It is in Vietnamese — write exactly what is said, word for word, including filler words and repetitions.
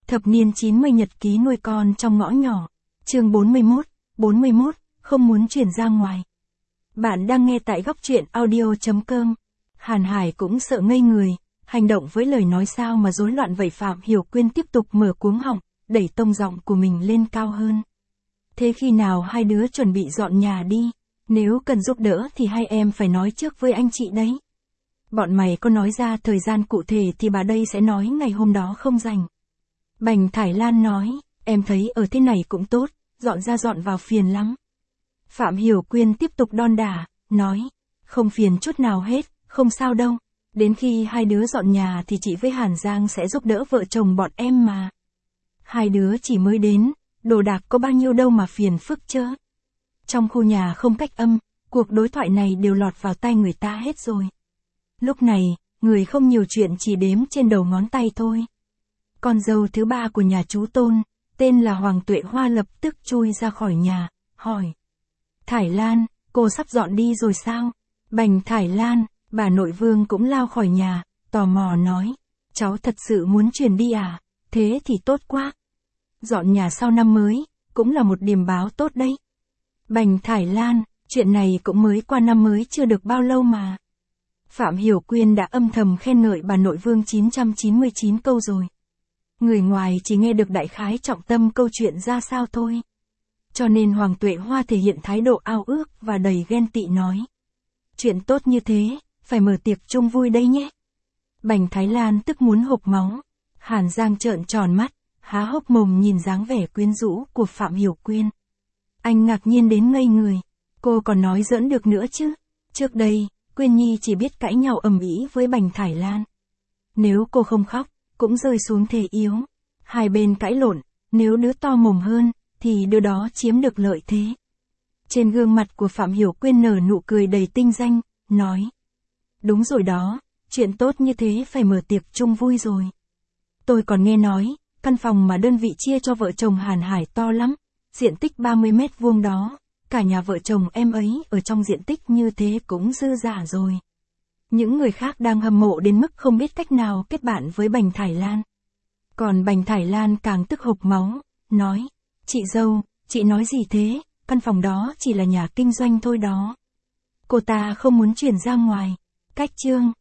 Thập niên chín mươi nhật ký nuôi con trong ngõ nhỏ. Chương bốn mươi mốt, bốn mươi mốt, không muốn chuyển ra ngoài. Bạn đang nghe tại góc truyện audio chấm com. Hàn Hải cũng sợ ngây người, hành động với lời nói sao mà rối loạn vậy. Phạm Hiểu Quyên tiếp tục mở cuống họng, đẩy tông giọng của mình lên cao hơn. Thế khi nào hai đứa chuẩn bị dọn nhà đi? Nếu cần giúp đỡ thì hai em phải nói trước với anh chị đấy. Bọn mày có nói ra thời gian cụ thể thì bà đây sẽ nói ngày hôm đó không rảnh. Bành Thải Lan nói, em thấy ở thế này cũng tốt, dọn ra dọn vào phiền lắm. Phạm Hiểu Quyên tiếp tục đon đả, nói, không phiền chút nào hết, không sao đâu. Đến khi hai đứa dọn nhà thì chị với Hàn Giang sẽ giúp đỡ vợ chồng bọn em mà. Hai đứa chỉ mới đến, đồ đạc có bao nhiêu đâu mà phiền phức chớ. Trong khu nhà không cách âm, cuộc đối thoại này đều lọt vào tai người ta hết rồi. Lúc này, người không nhiều chuyện chỉ đếm trên đầu ngón tay thôi. Con dâu thứ ba của nhà chú Tôn, tên là Hoàng Tuệ Hoa lập tức chui ra khỏi nhà, hỏi. Thải Lan, cô sắp dọn đi rồi sao? Bành Thải Lan, bà nội Vương cũng lao khỏi nhà, tò mò nói. Cháu thật sự muốn chuyển đi à? Thế thì tốt quá. Dọn nhà sau năm mới, cũng là một điềm báo tốt đấy. Bành Thải Lan, chuyện này cũng mới qua năm mới chưa được bao lâu mà. Phạm Hiểu Quyên đã âm thầm khen ngợi bà nội Vương chín trăm chín mươi chín câu rồi. Người ngoài chỉ nghe được đại khái trọng tâm câu chuyện ra sao thôi. Cho nên Hoàng Tuệ Hoa thể hiện thái độ ao ước và đầy ghen tị nói. Chuyện tốt như thế, phải mở tiệc chung vui đây nhé. Bành Thái Lan tức muốn hộc máu. Hàn Giang trợn tròn mắt, há hốc mồm nhìn dáng vẻ quyến rũ của Phạm Hiểu Quyên. Anh ngạc nhiên đến ngây người. Cô còn nói giỡn được nữa chứ. Trước đây, Quyên Nhi chỉ biết cãi nhau ầm ĩ với Bành Thải Lan. Nếu cô không khóc, cũng rơi xuống thể yếu. Hai bên cãi lộn, nếu đứa to mồm hơn, thì đứa đó chiếm được lợi thế. Trên gương mặt của Phạm Hiểu Quyên nở nụ cười đầy tinh danh, nói. Đúng rồi đó, chuyện tốt như thế phải mở tiệc chung vui rồi. Tôi còn nghe nói, căn phòng mà đơn vị chia cho vợ chồng Hàn Hải to lắm, diện tích ba mươi mét vuông đó, cả nhà vợ chồng em ấy ở trong diện tích như thế cũng dư dả rồi. Những người khác đang hâm mộ đến mức không biết cách nào kết bạn với Bành Thải Lan. Còn Bành Thải Lan càng tức hộc máu, nói, chị dâu, chị nói gì thế, căn phòng đó chỉ là nhà kinh doanh thôi đó. Cô ta không muốn chuyển ra ngoài. Cách chương,